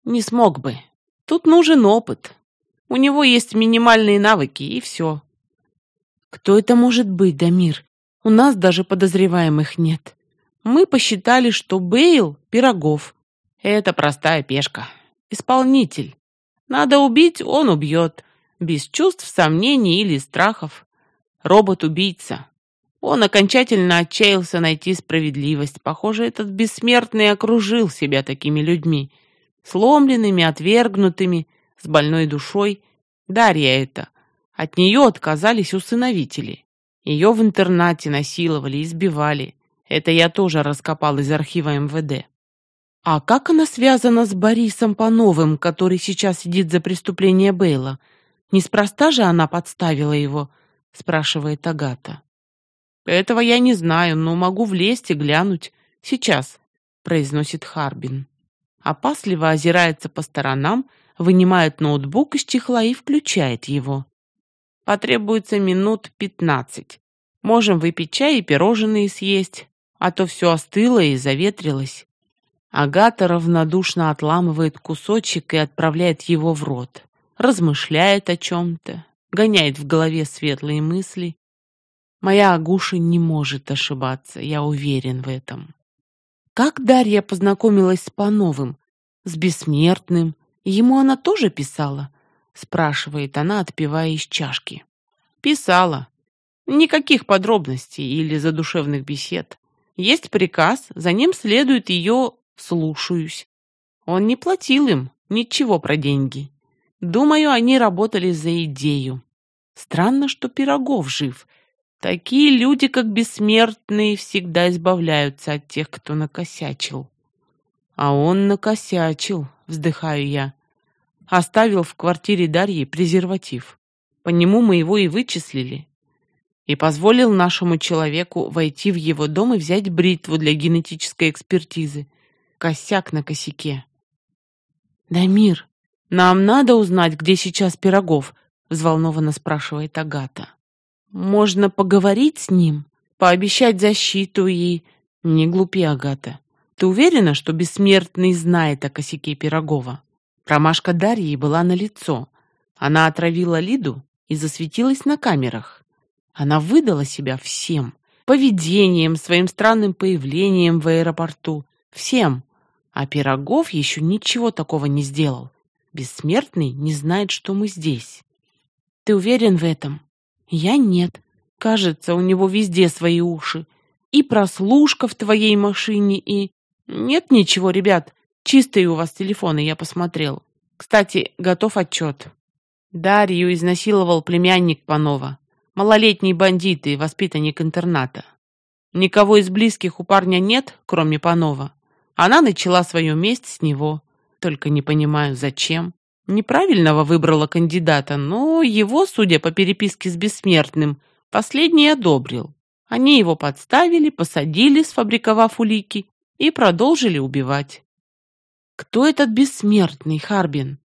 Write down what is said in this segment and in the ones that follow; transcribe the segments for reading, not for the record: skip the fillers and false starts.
Не смог бы. Тут нужен опыт. У него есть минимальные навыки, и все. Кто это может быть, Дамир? У нас даже подозреваемых нет. Мы посчитали, что Бейл — Пирогов. Это простая пешка. Исполнитель. Надо убить — он убьет. Без чувств, сомнений или страхов. Робот-убийца. Он окончательно отчаялся найти справедливость. Похоже, этот бессмертный окружил себя такими людьми. Сломленными, отвергнутыми, с больной душой. Дарья это. От нее отказались усыновители. Ее в интернате насиловали, избивали. Это я тоже раскопал из архива МВД. А как она связана с Борисом Пановым, который сейчас сидит за преступление Бейла? Неспроста же она подставила его, спрашивает Агата. Этого я не знаю, но могу влезть и глянуть. Сейчас, произносит Харбин. Опасливо озирается по сторонам, вынимает ноутбук из чехла и включает его. Потребуется минут 15. Можем выпить чай и пирожные съесть, а то все остыло и заветрилось. Агата равнодушно отламывает кусочек и отправляет его в рот. Размышляет о чем-то, гоняет в голове светлые мысли. Моя Агуша не может ошибаться, я уверен в этом. Как Дарья познакомилась с Пановым? С Бессмертным? Ему она тоже писала? Спрашивает она, отпивая из чашки. Писала. Никаких подробностей или задушевных бесед. Есть приказ, за ним следует ее «слушаюсь». Он не платил им ничего про деньги. Думаю, они работали за идею. Странно, что Пирогов жив. Такие люди, как Бессмертный, всегда избавляются от тех, кто накосячил. А он накосячил, вздыхаю я. Оставил в квартире Дарьи презерватив. По нему мы его и вычислили. И позволил нашему человеку войти в его дом и взять бритву для генетической экспертизы. Косяк на косяке. «Дамир, нам надо узнать, где сейчас Пирогов?» — взволнованно спрашивает Агата. «Можно поговорить с ним, пообещать защиту и...» «Не глупи, Агата. Ты уверена, что Бессмертный знает о косяке Пирогова?» Промашка Дарьи была налицо. Она отравила Лиду и засветилась на камерах. Она выдала себя всем. Поведением, своим странным появлением в аэропорту. Всем. А Пирогов еще ничего такого не сделал. Бессмертный не знает, что мы здесь. Ты уверен в этом? Я нет. Кажется, у него везде свои уши. И прослушка в твоей машине, и... Нет ничего, ребят. Чистые у вас телефоны, я посмотрел. Кстати, готов отчет. Дарью изнасиловал племянник Панова. Малолетний бандит и воспитанник интерната. Никого из близких у парня нет, кроме Панова. Она начала свою месть с него. Только не понимаю, зачем. Неправильного выбрала кандидата, но его, судя по переписке с Бессмертным, последний одобрил. Они его подставили, посадили, сфабриковав улики, и продолжили убивать. Кто этот Бессмертный, Харбин?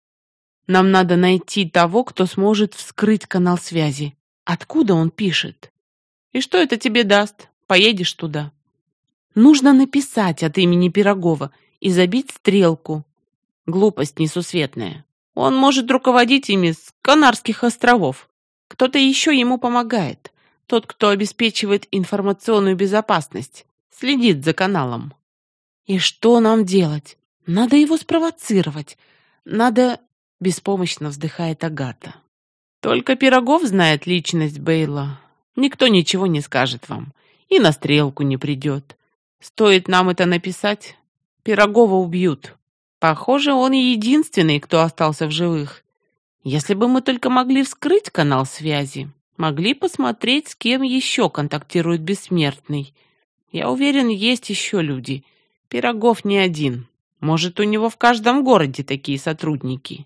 Нам надо найти того, кто сможет вскрыть канал связи. Откуда он пишет? И что это тебе даст? Поедешь туда. Нужно написать от имени Пирогова и забить стрелку. Глупость несусветная. Он может руководить ими с Канарских островов. Кто-то еще ему помогает. Тот, кто обеспечивает информационную безопасность, следит за каналом. И что нам делать? Надо его спровоцировать. Надо... Беспомощно вздыхает Агата. Только Пирогов знает личность Бейла. Никто ничего не скажет вам. И на стрелку не придет. Стоит нам это написать, Пирогова убьют. Похоже, он и единственный, кто остался в живых. Если бы мы только могли вскрыть канал связи, могли посмотреть, с кем еще контактирует Бессмертный. Я уверен, есть еще люди. Пирогов не один. Может, у него в каждом городе такие сотрудники.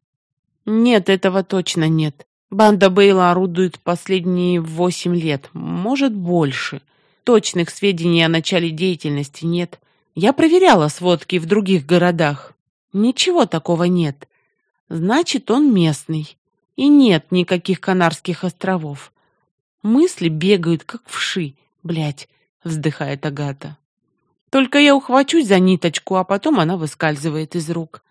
Нет, этого точно нет. Банда Бейла орудует последние 8 лет, может, больше. Точных сведений о начале деятельности нет. Я проверяла сводки в других городах. Ничего такого нет. Значит, он местный. И нет никаких Канарских островов. Мысли бегают, как вши. Блядь, вздыхает Агата. Только я ухвачусь за ниточку, а потом она выскальзывает из рук.